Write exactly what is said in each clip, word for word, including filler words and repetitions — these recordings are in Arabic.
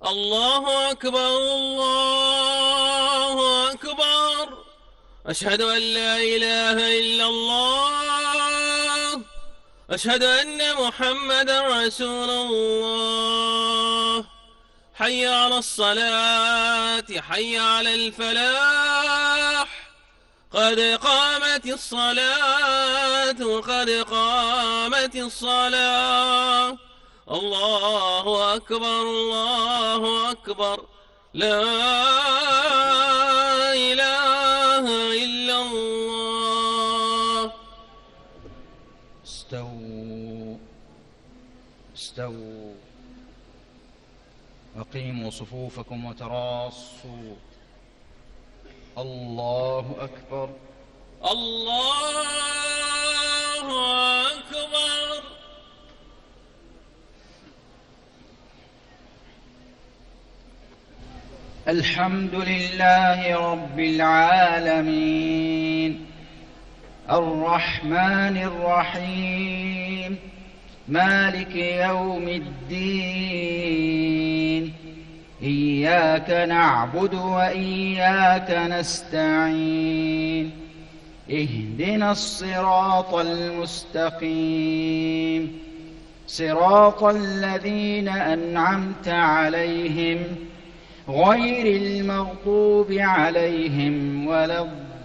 الله أكبر الله أكبر. أشهد أن لا إله إلا الله. أشهد أن محمدا رسول الله. حي على الصلاة، حي على الفلاح. قد قامت الصلاة، قد قامت الصلاة. الله أكبر الله أكبر. لا إله إلا الله. استووا استووا أقيموا صفوفكم وتراصوا. الله أكبر الله أكبر. الحمد لله رب العالمين، الرحمن الرحيم، مالك يوم الدين. إياك نعبد وإياك نستعين. اهدنا الصراط المستقيم، صراط الذين أنعمت عليهم غير المغضوب عليهم ولا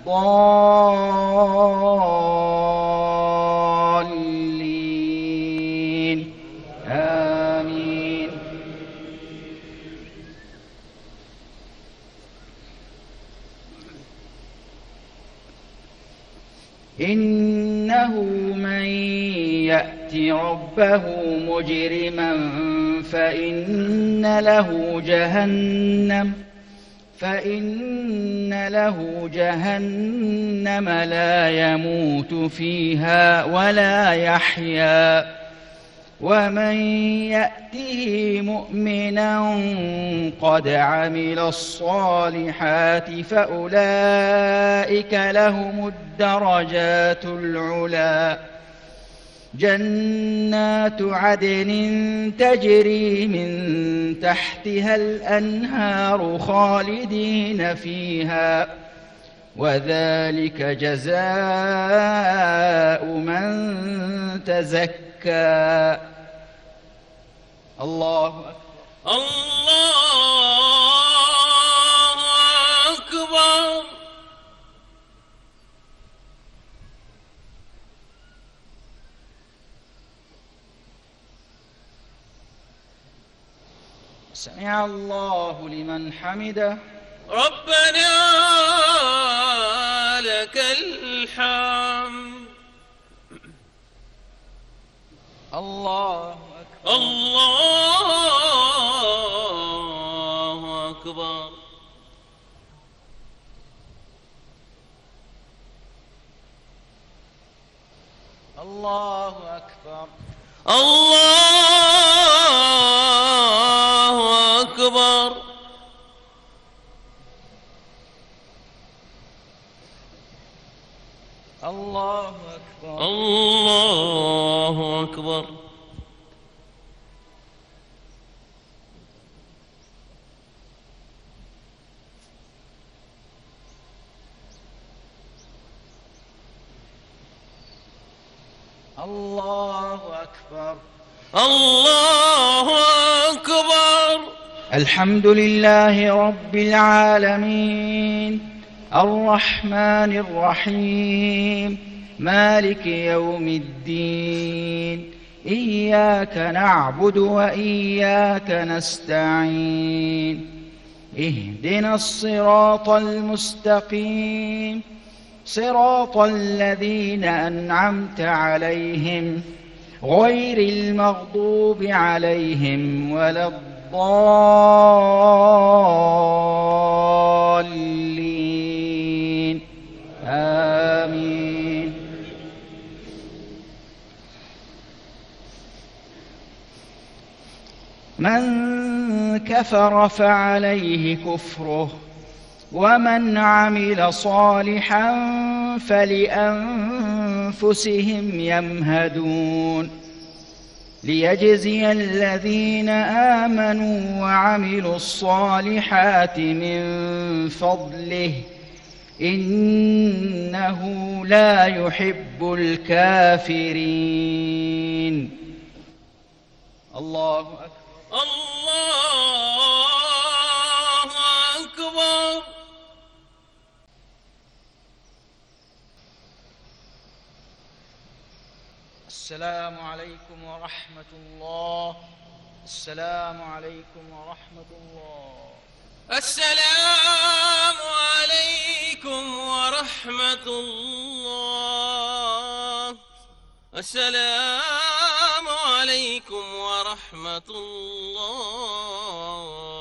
الضالين. آمين. إنه من يأت ربه مجرما فإن له جهنم فإن له جهنم لا يموت فيها ولا يحيا. ومن يأته مؤمنا قد عمل الصالحات فأولئك لهم الدرجات العلى. جنات عدن تجري من تحتها الأنهار خالدين فيها، وذلك جزاء من تزكى. الله أكبر الله أكبر. سمع الله لمن حمده. ربنا لك الحمد. الله أكبر الله أكبر. الله أكبر الله أكبر. الله أكبر الله أكبر. الله أكبر الله أكبر. الحمد لله رب العالمين، الرحمن الرحيم، مالك يوم الدين. إياك نعبد وإياك نستعين. اهدنا الصراط المستقيم، صراط الذين أنعمت عليهم غير المغضوب عليهم ولا الضالين. آمين. من كفر فعليه كفره، ومن عمل صالحا فلأنفسهم يمهدون. ليجزي الذين آمنوا وعملوا الصالحات من فضله إنه لا يحب الكافرين. الله أكبر. الله أكبر. السلام عليكم ورحمة الله. السلام عليكم ورحمة الله. السلام عليكم ورحمة الله. السلام عليكم ورحمة الله.